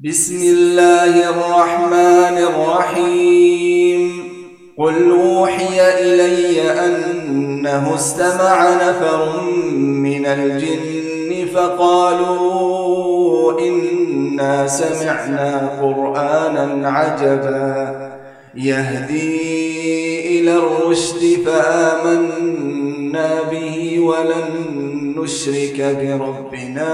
بسم الله الرحمن الرحيم. قل أوحي إلي أنه استمع نفر من الجن فقالوا إنا سمعنا قرآنا عجبا يهدي إلى الرشد فآمنا به ولن نشرك بربنا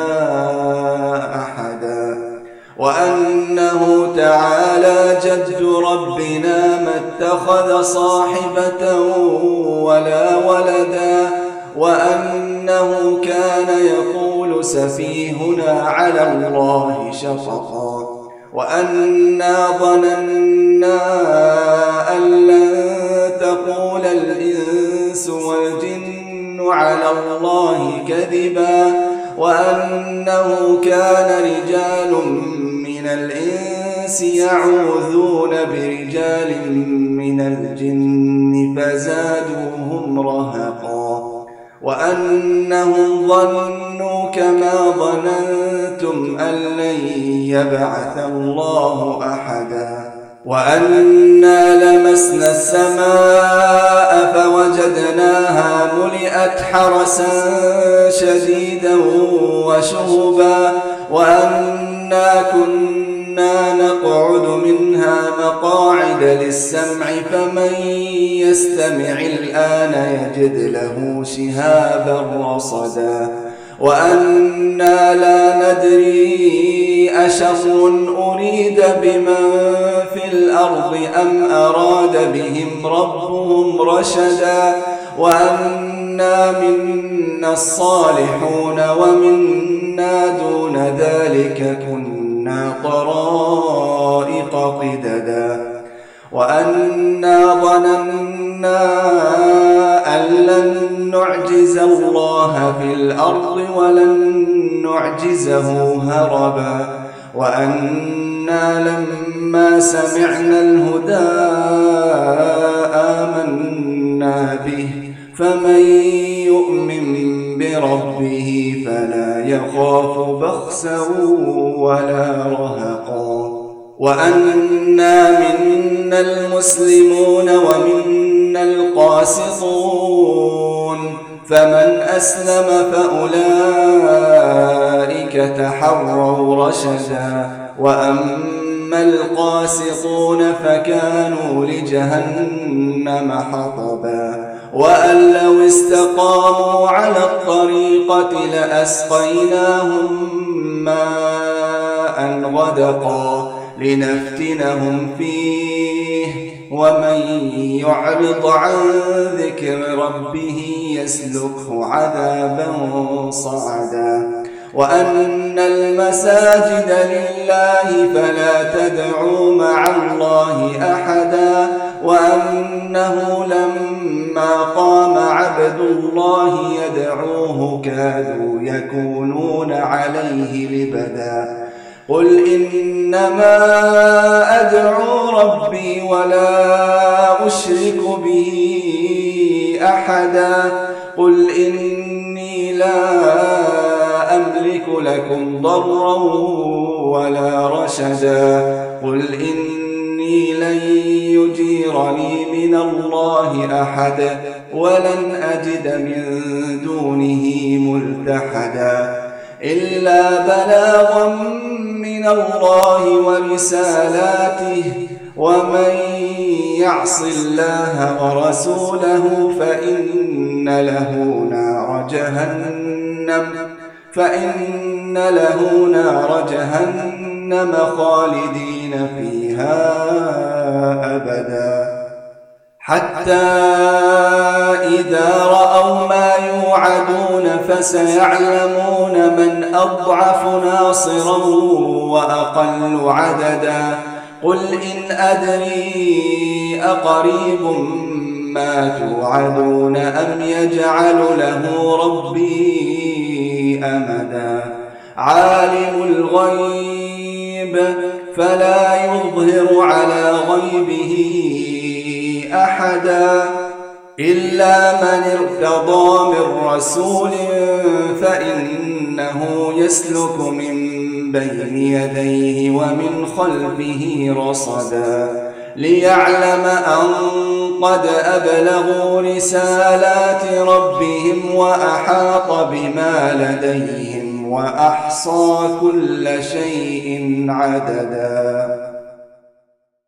أحدا وأنه تعالى جد ربنا ما اتخذ صاحبة ولا ولدا وأنه كان يقول سفيهنا على الله شططا وأنا ظننا أن لن تقول الإنس والجن على الله كذبا وأنه كان رجال من الإنس يعوذون برجال من الجن فزادوهم رهقا وأنهم ظنوا كما ظننتم أن لن يبعث الله أحدا وأنا لمسنا السماء فوجدناها ملئت حرسا شديدا وشهبا وأنا كنا نقعد منها مقاعد للسمع فمن يستمع الآن يجد له شهابا رصدا وأنا لا ندري أشر أريد بمن في الأرض أم أراد بهم ربهم رشدا وأنا منا الصالحون ومنا دون ذلك كنا طرائق قددا وأنا ظننا أن لن نعجز الله في الأرض ولن نعجزه هربا وأنا لما سمعنا الهدى آمنا به فمن يؤمن بربه فلا يخاف بخسا ولا رهقا وأنا منا المسلمون ومنا القاسطون فمن أسلم فأولئك تحروا رشدا وأما القاسطون فكانوا لجهنم حطبا وأن لو استقاموا على الطريقة لأسقيناهم ماء غدقا لنفتنهم فيه ومن يعرض عن ذكر ربه يسلكه عذابا صعدا وأن المساجد لله فلا تدعوا مع الله أحدا وأنه لما قام عبد الله يدعوه كادوا يكونون عليه لبدا قل إنما أدعو ربي ولا أشرك به أحدا قل إني لا أملك لكم ضرا ولا رشدا قل إني لن يجيرني من الله أحد ولن أجد من دونه ملتحدا إلا بلاغا من الله ورسالاته ومن يعص الله ورسوله فإن له نار جهنم خالدين فيها أبدا حتى إذا رأوا ما يوعدون فسيعلمون من أضعف ناصرا وأقل عددا قل إن أدري أقريب ما توعدون أم يجعل له ربي أمدا عالم الغيب فلا يظهر على غيبه أحدا إلا من ارتضى من رسول فإنه يسلك من بين يديه ومن خلفه رصدا ليعلم أن قد أبلغوا رسالات ربهم وأحاط بما لديهم وأحصى كل شيء عددا.